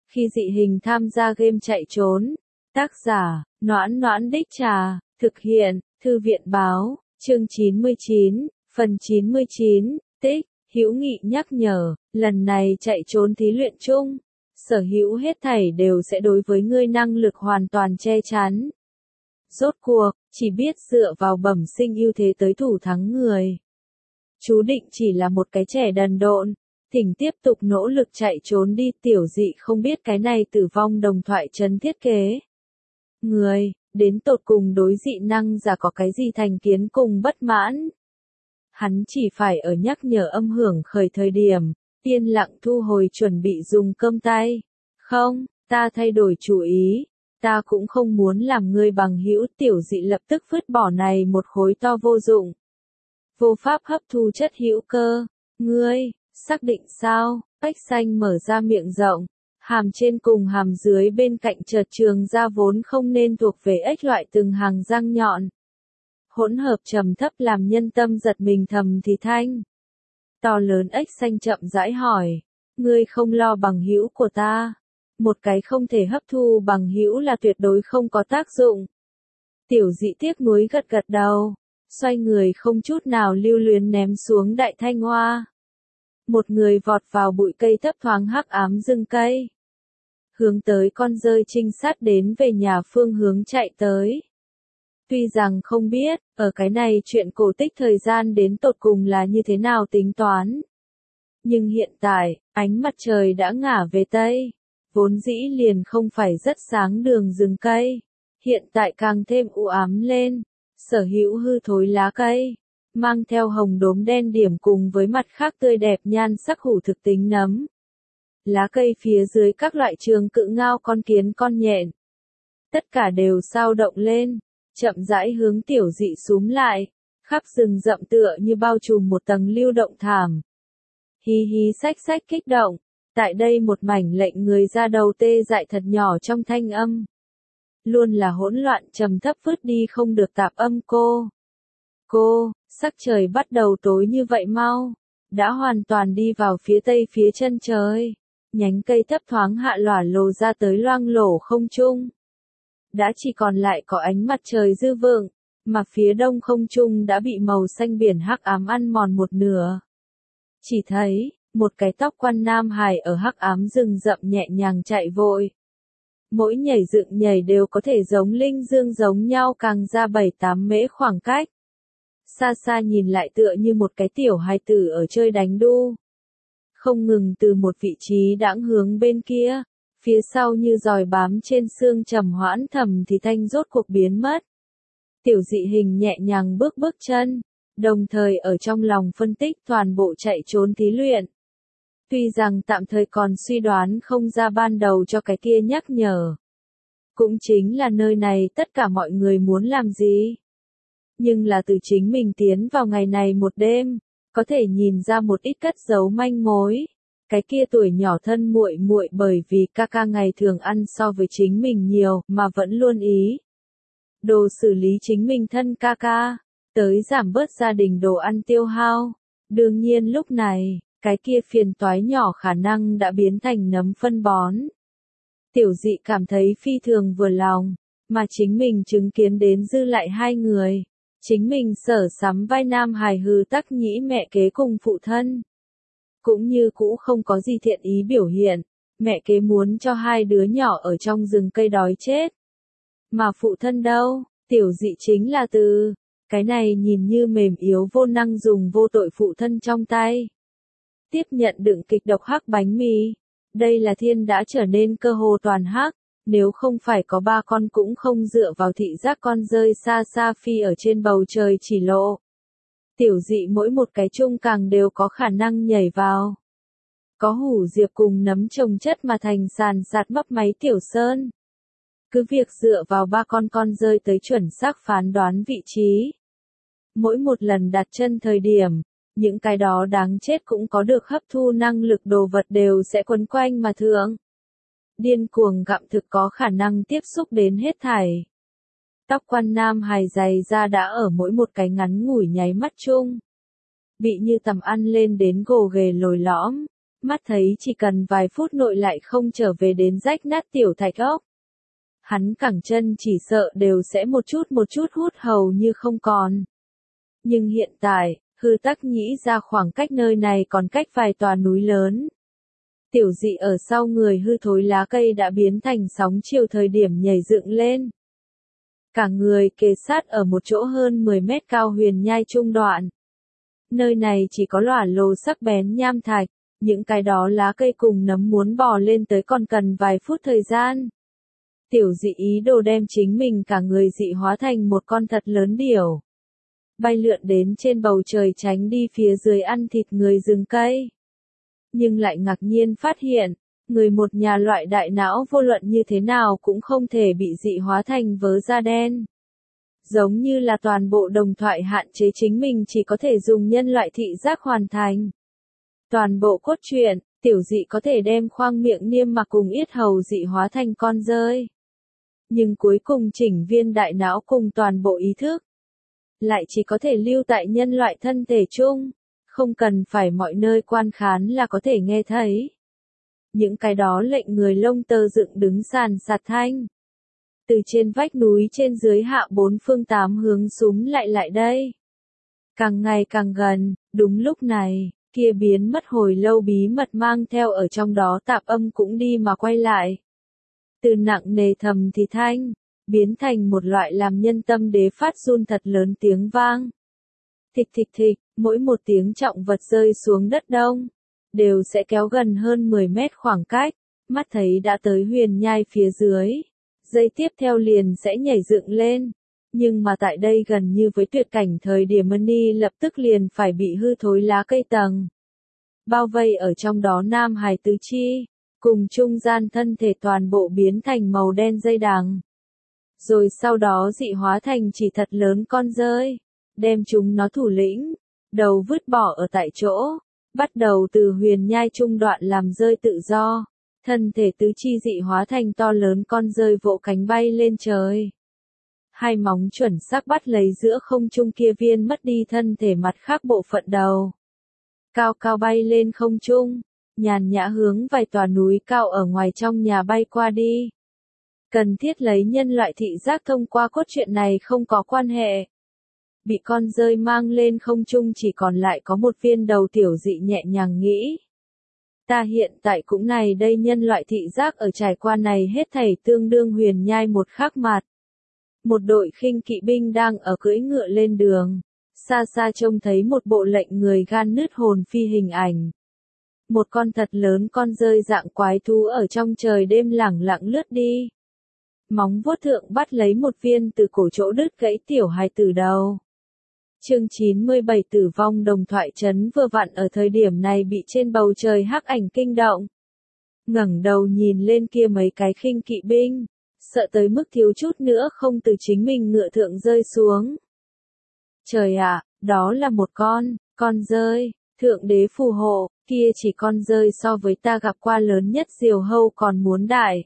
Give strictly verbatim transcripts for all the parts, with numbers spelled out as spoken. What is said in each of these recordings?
Khi dị hình tham gia game chạy trốn. Tác giả, Noãn Noãn Đích Trà, thực hiện, Thư viện Báo, chương chín mươi chín, phần chín mươi chín, tích, Hữu Nghị nhắc nhở, lần này chạy trốn thí luyện chung, sở hữu hết thảy đều sẽ đối với ngươi năng lực hoàn toàn che chắn. Rốt cuộc, chỉ biết dựa vào bẩm sinh ưu thế tới thủ thắng người. Chú định chỉ là một cái trẻ đần độn, thỉnh tiếp tục nỗ lực chạy trốn đi. Tiểu dị không biết cái này tử vong đồng thoại trấn thiết kế. Người, đến tột cùng đối dị năng giả có cái gì thành kiến cùng bất mãn. Hắn chỉ phải ở nhắc nhở âm hưởng khởi thời điểm, yên lặng thu hồi chuẩn bị dùng cơm tay. Không, ta thay đổi chủ ý, ta cũng không muốn làm ngươi bằng hữu. Tiểu dị lập tức vứt bỏ này một khối to vô dụng. Vô pháp hấp thu chất hữu cơ. Ngươi, xác định sao? Ếch xanh mở ra miệng rộng, hàm trên cùng hàm dưới bên cạnh chợt trường ra vốn không nên thuộc về ếch loại từng hàng răng nhọn. Hỗn hợp trầm thấp làm nhân tâm giật mình thầm thì thanh. To lớn ếch xanh chậm rãi hỏi, ngươi không lo bằng hữu của ta. Một cái không thể hấp thu bằng hữu là tuyệt đối không có tác dụng. Tiểu dị tiếc nuối gật gật đầu, xoay người không chút nào lưu luyến ném xuống đại thanh hoa. Một người vọt vào bụi cây thấp thoáng hắc ám rừng cây. Hướng tới con dơi trinh sát đến về nhà phương hướng chạy tới. Tuy rằng không biết, ở cái này chuyện cổ tích thời gian đến tột cùng là như thế nào tính toán. Nhưng hiện tại, ánh mặt trời đã ngả về Tây. Vốn dĩ liền không phải rất sáng đường rừng cây. Hiện tại càng thêm u ám lên. Sở hữu hư thối lá cây. Mang theo hồng đốm đen điểm cùng với mặt khác tươi đẹp nhan sắc hủ thực tính nấm. Lá cây phía dưới các loại trường cự ngao con kiến con nhện. Tất cả đều sao động lên. Chậm rãi hướng tiểu dị xúm lại, khắp rừng rậm tựa như bao trùm một tầng lưu động thảm. Hí hí xách xách kích động, tại đây một mảnh lệnh người ra đầu tê dại thật nhỏ trong thanh âm. Luôn là hỗn loạn trầm thấp vứt đi không được tạp âm cô. Cô, sắc trời bắt đầu tối như vậy mau, đã hoàn toàn đi vào phía tây phía chân trời. Nhánh cây thấp thoáng hạ lỏa lồ ra tới loang lổ không trung. Đã chỉ còn lại có ánh mặt trời dư vượng, mà phía đông không trung đã bị màu xanh biển hắc ám ăn mòn một nửa. Chỉ thấy, một cái tóc quan nam hài ở hắc ám rừng rậm nhẹ nhàng chạy vội. Mỗi nhảy dựng nhảy đều có thể giống linh dương giống nhau càng ra bảy tám mễ khoảng cách. Xa xa nhìn lại tựa như một cái tiểu hài tử ở chơi đánh đu. Không ngừng từ một vị trí đãng hướng bên kia. Phía sau như giòi bám trên xương trầm hoãn thầm thì thanh rốt cuộc biến mất. Tiểu dị hình nhẹ nhàng bước bước chân, đồng thời ở trong lòng phân tích toàn bộ chạy trốn thí luyện. Tuy rằng tạm thời còn suy đoán không ra ban đầu cho cái kia nhắc nhở. Cũng chính là nơi này tất cả mọi người muốn làm gì. Nhưng là từ chính mình tiến vào ngày này một đêm, có thể nhìn ra một ít cất giấu manh mối. Cái kia tuổi nhỏ thân muội muội bởi vì ca ca ngày thường ăn so với chính mình nhiều mà vẫn luôn ý. Đồ xử lý chính mình thân ca ca, tới giảm bớt gia đình đồ ăn tiêu hao. Đương nhiên lúc này, cái kia phiền toái nhỏ khả năng đã biến thành nấm phân bón. Tiểu dị cảm thấy phi thường vừa lòng, mà chính mình chứng kiến đến dư lại hai người. Chính mình sở sắm vai nam hài hư tắc nhĩ mẹ kế cùng phụ thân. Cũng như cũ không có gì thiện ý biểu hiện, mẹ kế muốn cho hai đứa nhỏ ở trong rừng cây đói chết. Mà phụ thân đâu, tiểu dị chính là từ, cái này nhìn như mềm yếu vô năng dùng vô tội phụ thân trong tay. Tiếp nhận đựng kịch độc hắc bánh mì, đây là thiên đã trở nên cơ hồ toàn hắc, nếu không phải có ba con cũng không dựa vào thị giác con rơi xa xa phi ở trên bầu trời chỉ lộ. Tiểu dị mỗi một cái chung càng đều có khả năng nhảy vào. Có hủ diệp cùng nấm trồng chất mà thành sàn sạt bắp máy tiểu sơn. Cứ việc dựa vào ba con con rơi tới chuẩn xác phán đoán vị trí. Mỗi một lần đặt chân thời điểm, những cái đó đáng chết cũng có được hấp thu năng lực đồ vật đều sẽ quấn quanh mà thượng. Điên cuồng gặm thực có khả năng tiếp xúc đến hết thảy. Tóc quan nam hài dày ra đã ở mỗi một cái ngắn ngủi nháy mắt chung. Bị như tầm ăn lên đến gồ ghề lồi lõm, mắt thấy chỉ cần vài phút nội lại không trở về đến rách nát tiểu thạch ốc. Hắn cẳng chân chỉ sợ đều sẽ một chút một chút hút hầu như không còn. Nhưng hiện tại, hư tắc nhĩ ra khoảng cách nơi này còn cách vài tòa núi lớn. Tiểu dị ở sau người hư thối lá cây đã biến thành sóng chiều thời điểm nhảy dựng lên. Cả người kề sát ở một chỗ hơn mười mét cao huyền nhai trung đoạn. Nơi này chỉ có lỏa lồ sắc bén nham thạch, những cái đó lá cây cùng nấm muốn bò lên tới còn cần vài phút thời gian. Tiểu dị ý đồ đem chính mình cả người dị hóa thành một con thật lớn điểu. Bay lượn đến trên bầu trời tránh đi phía dưới ăn thịt người rừng cây. Nhưng lại ngạc nhiên phát hiện, người một nhà loại đại não vô luận như thế nào cũng không thể bị dị hóa thành vớ da đen. Giống như là toàn bộ đồng thoại hạn chế chính mình chỉ có thể dùng nhân loại thị giác hoàn thành. Toàn bộ cốt truyện, tiểu dị có thể đem khoang miệng niêm mạc cùng yết hầu dị hóa thành con dơi. Nhưng cuối cùng chỉnh viên đại não cùng toàn bộ ý thức, lại chỉ có thể lưu tại nhân loại thân thể chung, không cần phải mọi nơi quan khán là có thể nghe thấy. Những cái đó lệnh người lông tơ dựng đứng sàn sạt thanh. Từ trên vách núi trên dưới hạ bốn phương tám hướng súm lại lại đây. Càng ngày càng gần, đúng lúc này, kia biến mất hồi lâu bí mật mang theo ở trong đó tạp âm cũng đi mà quay lại. Từ nặng nề thầm thì thanh, biến thành một loại làm nhân tâm đế phát run thật lớn tiếng vang. Thịch thịch thịch, mỗi một tiếng trọng vật rơi xuống đất đông, đều sẽ kéo gần hơn mười mét khoảng cách, mắt thấy đã tới huyền nhai phía dưới. Giây tiếp theo liền sẽ nhảy dựng lên. Nhưng mà tại đây gần như với tuyệt cảnh thời điểm Mani lập tức liền phải bị hư thối lá cây tầng. Bao vây ở trong đó nam hài tứ chi, cùng trung gian thân thể toàn bộ biến thành màu đen dây đằng. Rồi sau đó dị hóa thành chỉ thật lớn con dơi, đem chúng nó thủ lĩnh, đầu vứt bỏ ở tại chỗ, bắt đầu từ huyền nhai trung đoạn làm rơi tự do. Thân thể tứ chi dị hóa thành to lớn con dơi vỗ cánh bay lên trời. Hai móng chuẩn xác bắt lấy giữa không trung kia viên mất đi thân thể mặt khác bộ phận đầu. Cao cao bay lên không trung, nhàn nhã hướng vài tòa núi cao ở ngoài trong nhà bay qua đi. Cần thiết lấy nhân loại thị giác thông qua cốt truyện này không có quan hệ. Bị con dơi mang lên không trung chỉ còn lại có một viên đầu tiểu dị nhẹ nhàng nghĩ. Ta hiện tại cũng này đây nhân loại thị giác ở trải qua này hết thảy tương đương huyền nhai một khắc mặt. Một đội khinh kỵ binh đang ở cưỡi ngựa lên đường. Xa xa trông thấy một bộ lệnh người gan nứt hồn phi hình ảnh. Một con thật lớn con dơi dạng quái thú ở trong trời đêm lẳng lặng lướt đi. Móng vuốt thượng bắt lấy một viên từ cổ chỗ đứt gãy tiểu hài tử đầu. Chương chín mươi bảy tử vong đồng thoại trấn vừa vặn ở thời điểm này bị trên bầu trời hắc ảnh kinh động. Ngẩng đầu nhìn lên kia mấy cái khinh kỵ binh, sợ tới mức thiếu chút nữa không từ chính mình ngựa thượng rơi xuống. Trời ạ, đó là một con, con dơi, thượng đế phù hộ, kia chỉ con dơi so với ta gặp qua lớn nhất diều hâu còn muốn đại.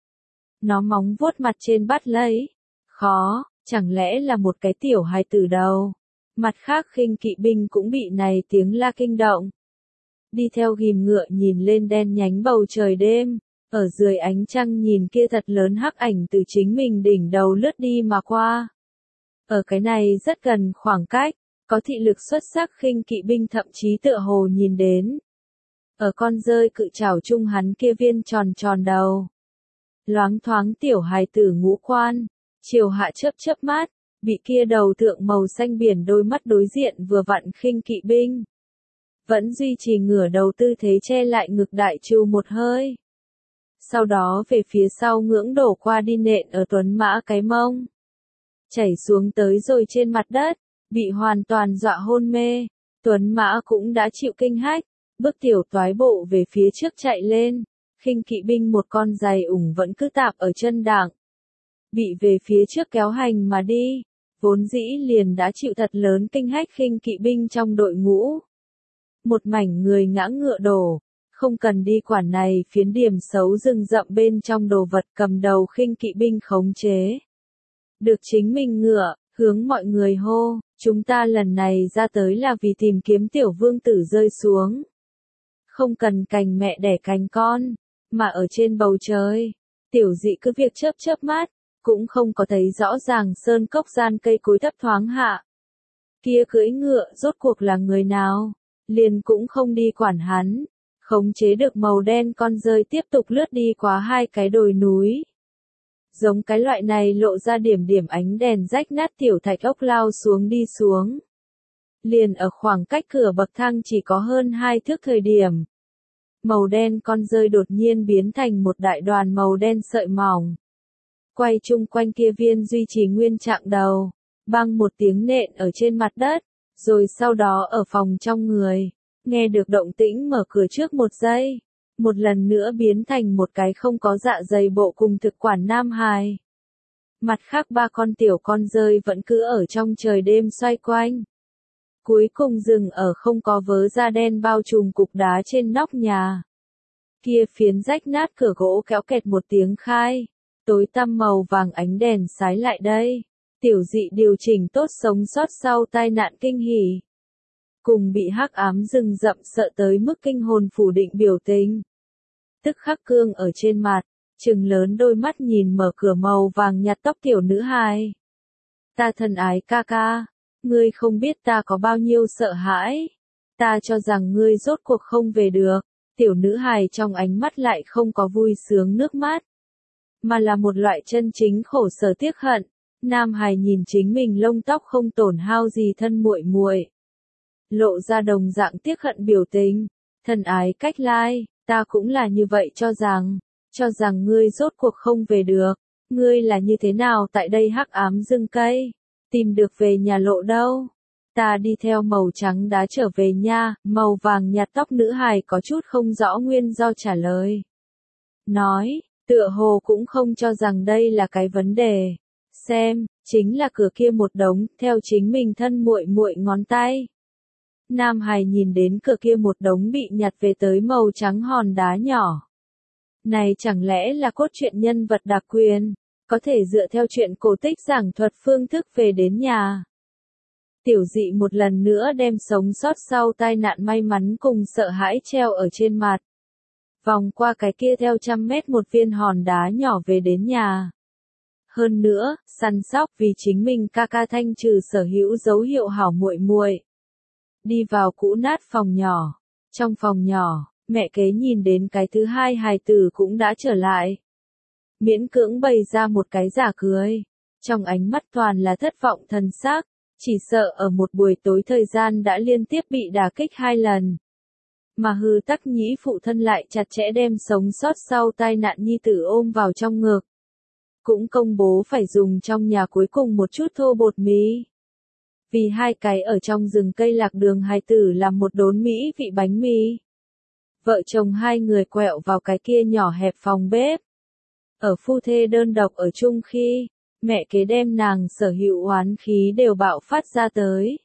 Nó móng vuốt mặt trên bắt lấy. Khó, chẳng lẽ là một cái tiểu hài tử đầu. Mặt khác khinh kỵ binh cũng bị này tiếng la kinh động. Đi theo ghim ngựa nhìn lên đen nhánh bầu trời đêm, ở dưới ánh trăng nhìn kia thật lớn hắc ảnh từ chính mình đỉnh đầu lướt đi mà qua. Ở cái này rất gần khoảng cách, có thị lực xuất sắc khinh kỵ binh thậm chí tựa hồ nhìn đến. Ở con dơi cự trảo trung hắn kia viên tròn tròn đầu. Loáng thoáng tiểu hài tử ngũ quan, chiều hạ chớp chớp mắt. Bị kia đầu thượng màu xanh biển đôi mắt đối diện vừa vặn khinh kỵ binh. Vẫn duy trì ngửa đầu tư thế che lại ngực đại trù một hơi. Sau đó về phía sau ngưỡng đổ qua đi nện ở tuấn mã cái mông. Chảy xuống tới rồi trên mặt đất, bị hoàn toàn dọa hôn mê. Tuấn mã cũng đã chịu kinh hách, bước tiểu toái bộ về phía trước chạy lên. Khinh kỵ binh một con giày ủng vẫn cứ tạp ở chân đảng. Bị về phía trước kéo hành mà đi. Vốn dĩ liền đã chịu thật lớn kinh hách khinh kỵ binh trong đội ngũ. Một mảnh người ngã ngựa đổ, không cần đi quản này phiến điểm xấu rừng rậm bên trong đồ vật cầm đầu khinh kỵ binh khống chế. Được chính mình ngựa, hướng mọi người hô, chúng ta lần này ra tới là vì tìm kiếm tiểu vương tử rơi xuống. Không cần cành mẹ đẻ cành con, mà ở trên bầu trời, tiểu dị cứ việc chớp chớp mắt, cũng không có thấy rõ ràng sơn cốc gian cây cối thấp thoáng hạ. Kia cưỡi ngựa rốt cuộc là người nào, liền cũng không đi quản hắn, khống chế được màu đen con rơi tiếp tục lướt đi qua hai cái đồi núi. Giống cái loại này lộ ra điểm điểm ánh đèn rách nát tiểu thạch ốc lao xuống đi xuống. Liền ở khoảng cách cửa bậc thang chỉ có hơn hai thước thời điểm. Màu đen con rơi đột nhiên biến thành một đại đoàn màu đen sợi mỏng. Quay chung quanh kia viên duy trì nguyên trạng đầu, băng một tiếng nện ở trên mặt đất, rồi sau đó ở phòng trong người, nghe được động tĩnh mở cửa trước một giây, một lần nữa biến thành một cái không có dạ dày bộ cùng thực quản nam hài. Mặt khác ba con tiểu con rơi vẫn cứ ở trong trời đêm xoay quanh. Cuối cùng dừng ở không có vớ da đen bao trùm cục đá trên nóc nhà. Kia phiến rách nát cửa gỗ kéo kẹt một tiếng khai, tối tăm màu vàng ánh đèn sái lại đây. Tiểu dị điều chỉnh tốt sống sót sau tai nạn kinh hỉ. Cùng bị hắc ám rừng rậm sợ tới mức kinh hồn phủ định biểu tình. Tức khắc cương ở trên mặt, trừng lớn đôi mắt nhìn mở cửa màu vàng nhạt tóc tiểu nữ hài. Ta thân ái ca ca, ngươi không biết ta có bao nhiêu sợ hãi. Ta cho rằng ngươi rốt cuộc không về được. Tiểu nữ hài trong ánh mắt lại không có vui sướng nước mắt, mà là một loại chân chính khổ sở tiếc hận. Nam hài nhìn chính mình lông tóc không tổn hao gì thân muội muội, lộ ra đồng dạng tiếc hận biểu tình. Thân ái cách lai, ta cũng là như vậy cho rằng, cho rằng ngươi rốt cuộc không về được. Ngươi là như thế nào tại đây hắc ám rừng cây, tìm được về nhà lộ đâu? Ta đi theo màu trắng đá trở về nha. Màu vàng nhạt tóc nữ hài có chút không rõ nguyên do trả lời. Nói, tựa hồ cũng không cho rằng đây là cái vấn đề. Xem, chính là cửa kia một đống, theo chính mình thân muội muội ngón tay. Nam hài nhìn đến cửa kia một đống bị nhặt về tới màu trắng hòn đá nhỏ. Này chẳng lẽ là cốt truyện nhân vật đặc quyền, có thể dựa theo chuyện cổ tích giảng thuật phương thức về đến nhà. Tiểu dị một lần nữa đem sống sót sau tai nạn may mắn cùng sợ hãi treo ở trên mặt. Vòng qua cái kia theo trăm mét một viên hòn đá nhỏ về đến nhà. Hơn nữa, săn sóc vì chính mình ca ca thanh trừ sở hữu dấu hiệu hảo muội muội. Đi vào cũ nát phòng nhỏ. Trong phòng nhỏ, mẹ kế nhìn đến cái thứ hai hài tử cũng đã trở lại. Miễn cưỡng bày ra một cái giả cười. Trong ánh mắt toàn là thất vọng thần sắc. Chỉ sợ ở một buổi tối thời gian đã liên tiếp bị đả kích hai lần. Mà hư tắc nhĩ phụ thân lại chặt chẽ đem sống sót sau tai nạn nhi tử ôm vào trong ngực. Cũng công bố phải dùng trong nhà cuối cùng một chút thô bột mì. Vì hai cái ở trong rừng cây lạc đường hài tử làm một đốn mỹ vị bánh mì. Vợ chồng hai người quẹo vào cái kia nhỏ hẹp phòng bếp. Ở phu thê đơn độc ở chung khi, mẹ kế đem nàng sở hữu oán khí đều bạo phát ra tới.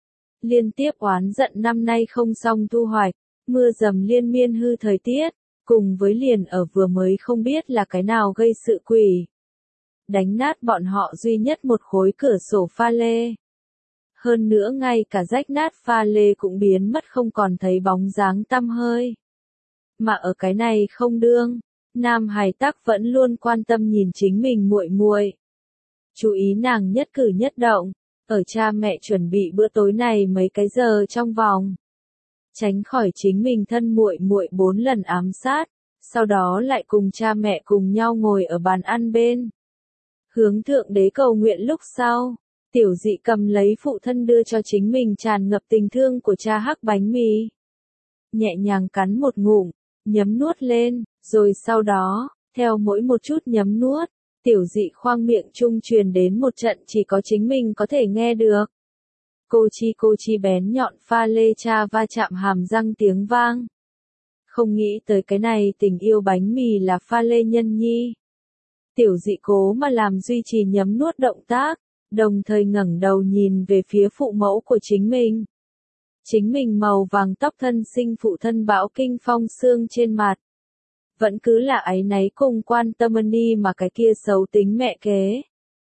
Liên tiếp oán giận năm nay không xong thu hoạch, mưa dầm liên miên hư thời tiết, cùng với liền ở vừa mới không biết là cái nào gây sự quỷ. Đánh nát bọn họ duy nhất một khối cửa sổ pha lê. Hơn nữa ngay cả rách nát pha lê cũng biến mất không còn thấy bóng dáng tăm hơi. Mà ở cái này không đương, Nam hài tắc vẫn luôn quan tâm nhìn chính mình muội muội. Chú ý nàng nhất cử nhất động, ở cha mẹ chuẩn bị bữa tối này mấy cái giờ trong vòng. Tránh khỏi chính mình thân muội muội bốn lần ám sát, sau đó lại cùng cha mẹ cùng nhau ngồi ở bàn ăn bên. Hướng thượng đế cầu nguyện lúc sau, tiểu dị cầm lấy phụ thân đưa cho chính mình tràn ngập tình thương của cha hắc bánh mì. Nhẹ nhàng cắn một ngụm, nhấm nuốt lên, rồi sau đó, theo mỗi một chút nhấm nuốt, tiểu dị khoang miệng trung truyền đến một trận chỉ có chính mình có thể nghe được. Cô chi cô chi bén nhọn pha lê cha va chạm hàm răng tiếng vang. Không nghĩ tới cái này tình yêu bánh mì là pha lê nhân nhi. Tiểu dị cố mà làm duy trì nhấm nuốt động tác, đồng thời ngẩng đầu nhìn về phía phụ mẫu của chính mình. Chính mình màu vàng tóc thân sinh phụ thân bão kinh phong xương trên mặt. Vẫn cứ là áy náy cùng quan tâm ni mà cái kia xấu tính mẹ kế.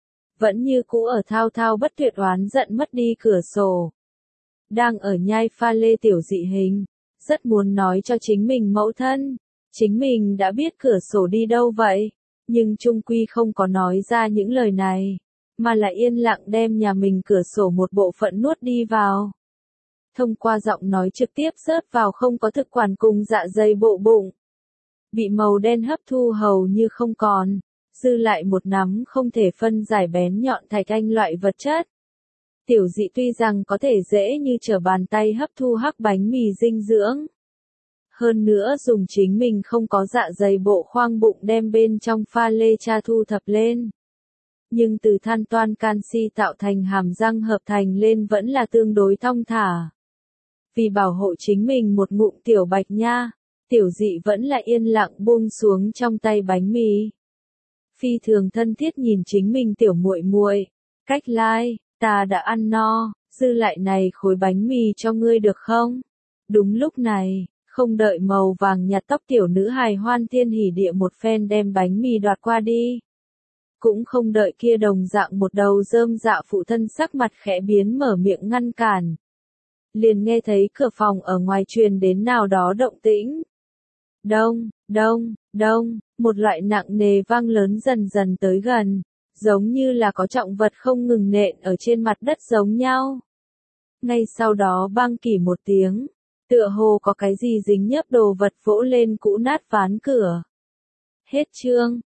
Vẫn như cũ ở thao thao bất tuyệt oán giận mất đi cửa sổ. Đang ở nhai pha lê tiểu dị hình. rất muốn nói cho chính mình mẫu thân. Chính mình đã biết cửa sổ đi đâu vậy, nhưng chung quy không có nói ra những lời này, mà lại yên lặng đem nhà mình cửa sổ một bộ phận nuốt đi vào. Thông qua giọng nói trực tiếp rớt vào không có thực quản cùng dạ dày bộ bụng. Bị màu đen hấp thu hầu như không còn, dư lại một nắm không thể phân giải bén nhọn thạch anh loại vật chất. Tiểu dị tuy rằng có thể dễ như trở bàn tay hấp thu hắc bánh mì dinh dưỡng. Hơn nữa dùng chính mình không có dạ dày bộ khoang bụng đem bên trong pha lê cha thu thập lên. Nhưng từ than toan canxi tạo thành hàm răng hợp thành lên vẫn là tương đối thong thả. Vì bảo hộ chính mình một ngụm tiểu bạch nha, tiểu dị vẫn là yên lặng buông xuống trong tay bánh mì. Phi thường thân thiết nhìn chính mình tiểu muội muội, cách lai, like, ta đã ăn no, dư lại này khối bánh mì cho ngươi được không? Đúng lúc này, không đợi màu vàng nhạt tóc tiểu nữ hài hoan thiên hỉ địa một phen đem bánh mì đoạt qua đi. Cũng không đợi kia đồng dạng một đầu rơm dạ phụ thân sắc mặt khẽ biến mở miệng ngăn cản. Liền nghe thấy cửa phòng ở ngoài truyền đến nào đó động tĩnh. Đông, đông, đông, một loại nặng nề vang lớn dần dần tới gần, giống như là có trọng vật không ngừng nện ở trên mặt đất giống nhau. Ngay sau đó bang kỷ một tiếng, tựa hồ có cái gì dính nhớp đồ vật vỗ lên cũ nát ván cửa. Hết chương.